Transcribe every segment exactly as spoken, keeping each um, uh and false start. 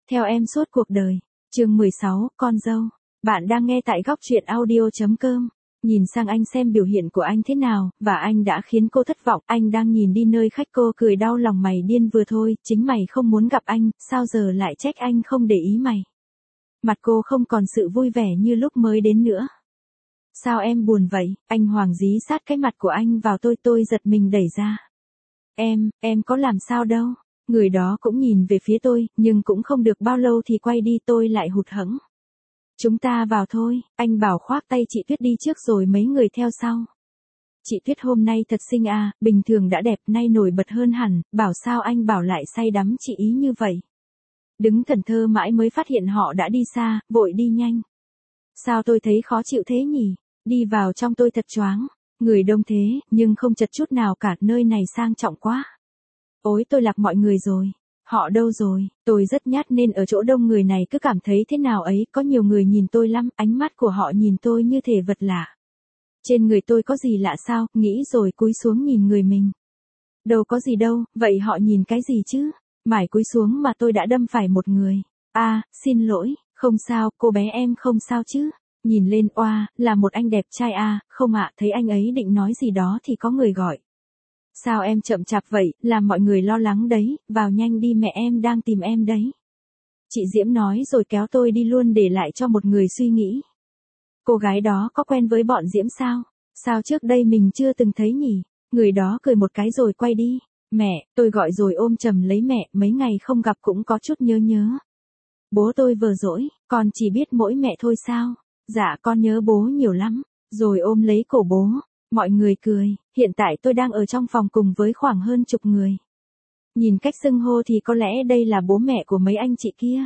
Theo em suốt cuộc đời. Chương mười sáu, con dâu. Bạn đang nghe tại góc truyện audio chấm com. Nhìn sang anh xem biểu hiện của anh thế nào, và anh đã khiến cô thất vọng. Anh đang nhìn đi nơi khách, cô cười đau lòng, mày điên vừa thôi, chính mày không muốn gặp anh, sao giờ lại trách anh không để ý mày. Mặt cô không còn sự vui vẻ như lúc mới đến nữa. Sao em buồn vậy? Anh Hoàng dí sát cái mặt của anh vào tôi, tôi giật mình đẩy ra. Em, em có làm sao đâu. Người đó cũng nhìn về phía tôi, nhưng cũng không được bao lâu thì quay đi, tôi lại hụt hẫng. Chúng ta vào thôi, anh bảo khoác tay chị Tuyết đi trước rồi mấy người theo sau. Chị Tuyết hôm nay thật xinh à, bình thường đã đẹp nay nổi bật hơn hẳn, bảo sao anh bảo lại say đắm chị ý như vậy. Đứng thẫn thờ mãi mới phát hiện họ đã đi xa, vội đi nhanh. Sao tôi thấy khó chịu thế nhỉ? Đi vào trong tôi thật choáng. Người đông thế, nhưng không chật chút nào cả, nơi này sang trọng quá. Ôi tôi lạc mọi người rồi. Họ đâu rồi? Tôi rất nhát nên ở chỗ đông người này cứ cảm thấy thế nào ấy, có nhiều người nhìn tôi lắm, ánh mắt của họ nhìn tôi như thể vật lạ. Trên người tôi có gì lạ sao, nghĩ rồi cúi xuống nhìn người mình. Đâu có gì đâu, vậy họ nhìn cái gì chứ? Mải cúi xuống mà tôi đã đâm phải một người. À, xin lỗi, không sao, cô bé em không sao chứ? Nhìn lên, oa, là một anh đẹp trai à, không ạ, thấy anh ấy định nói gì đó thì có người gọi. Sao em chậm chạp vậy, làm mọi người lo lắng đấy, vào nhanh đi, mẹ em đang tìm em đấy. Chị Diễm nói rồi kéo tôi đi luôn, để lại cho một người suy nghĩ. Cô gái đó có quen với bọn Diễm sao? Sao trước đây mình chưa từng thấy nhỉ? Người đó cười một cái rồi quay đi. Mẹ, tôi gọi rồi ôm chầm lấy mẹ, mấy ngày không gặp cũng có chút nhớ nhớ. Bố tôi vừa dỗi, con chỉ biết mỗi mẹ thôi sao? Dạ con nhớ bố nhiều lắm. Rồi ôm lấy cổ bố. Mọi người cười, hiện tại tôi đang ở trong phòng cùng với khoảng hơn chục người. Nhìn cách xưng hô thì có lẽ đây là bố mẹ của mấy anh chị kia.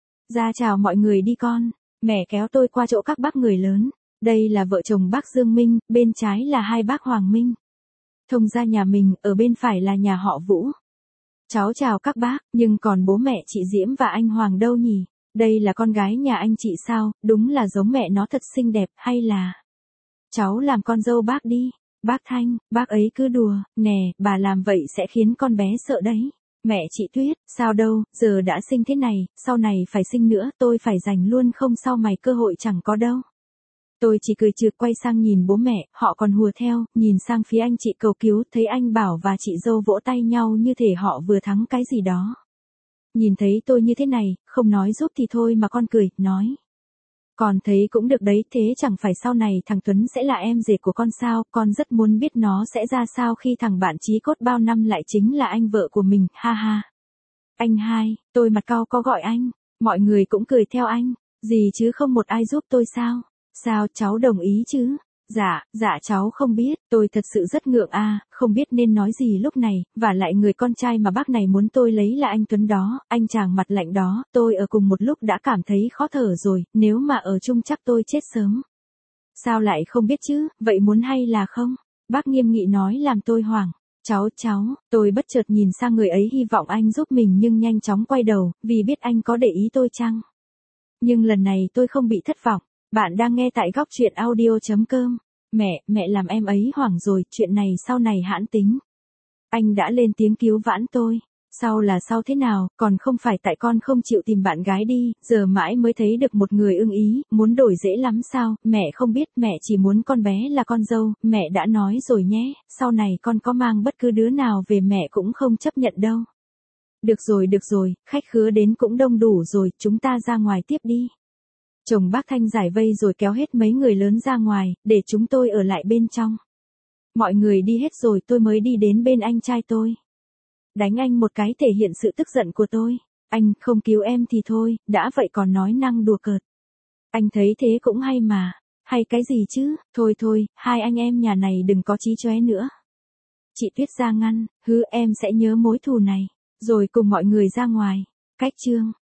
Ra chào mọi người đi con. Mẹ kéo tôi qua chỗ các bác người lớn. Đây là vợ chồng bác Dương Minh, bên trái là hai bác Hoàng Minh. Thông gia nhà mình, ở bên phải là nhà họ Vũ. Cháu chào các bác, nhưng còn bố mẹ chị Diễm và anh Hoàng đâu nhỉ? Đây là con gái nhà anh chị sao, đúng là giống mẹ nó thật xinh đẹp, hay là... Cháu làm con dâu bác đi. Bác Thanh, bác ấy cứ đùa, nè, bà làm vậy sẽ khiến con bé sợ đấy. Mẹ chị Tuyết, sao đâu, giờ đã sinh thế này, sau này phải sinh nữa, tôi phải dành luôn không sau mày cơ hội chẳng có đâu. Tôi chỉ cười trừ, quay sang nhìn bố mẹ, họ còn hùa theo, nhìn sang phía anh chị cầu cứu, thấy anh Bảo và chị dâu vỗ tay nhau như thể họ vừa thắng cái gì đó. Nhìn thấy tôi như thế này, không nói giúp thì thôi mà con cười, nói. Con thấy cũng được đấy, thế chẳng phải sau này thằng Tuấn sẽ là em rể của con sao, con rất muốn biết nó sẽ ra sao khi thằng bạn chí cốt bao năm lại chính là anh vợ của mình, ha ha. Anh hai, tôi mặt cau có gọi anh, mọi người cũng cười theo anh, gì chứ không một ai giúp tôi sao, sao cháu đồng ý chứ? Dạ, dạ cháu không biết, tôi thật sự rất ngượng à, không biết nên nói gì lúc này, và lại người con trai mà bác này muốn tôi lấy là anh Tuấn đó, anh chàng mặt lạnh đó, tôi ở cùng một lúc đã cảm thấy khó thở rồi, nếu mà ở chung chắc tôi chết sớm. Sao lại không biết chứ, vậy muốn hay là không? Bác nghiêm nghị nói làm tôi hoảng. Cháu, cháu, tôi bất chợt nhìn sang người ấy hy vọng anh giúp mình nhưng nhanh chóng quay đầu, vì biết anh có để ý tôi chăng? Nhưng lần này tôi không bị thất vọng. Bạn đang nghe tại góc truyện audio chấm com. Mẹ, mẹ làm em ấy hoảng rồi, chuyện này sau này hãn tính. Anh đã lên tiếng cứu vãn tôi. Sau là sau thế nào, còn không phải tại con không chịu tìm bạn gái đi, giờ mãi mới thấy được một người ưng ý, muốn đổi dễ lắm sao, mẹ không biết, mẹ chỉ muốn con bé là con dâu, mẹ đã nói rồi nhé, sau này con có mang bất cứ đứa nào về mẹ cũng không chấp nhận đâu. Được rồi, được rồi, khách khứa đến cũng đông đủ rồi, chúng ta ra ngoài tiếp đi. Chồng bác Thanh giải vây rồi kéo hết mấy người lớn ra ngoài, để chúng tôi ở lại bên trong. Mọi người đi hết rồi tôi mới đi đến bên anh trai tôi. Đánh anh một cái thể hiện sự tức giận của tôi. Anh không cứu em thì thôi, đã vậy còn nói năng đùa cợt. Anh thấy thế cũng hay mà. Hay cái gì chứ, thôi thôi, hai anh em nhà này đừng có chí chóe nữa. Chị Tuyết ra ngăn, hứ em sẽ nhớ mối thù này. Rồi cùng mọi người ra ngoài. Cách chương.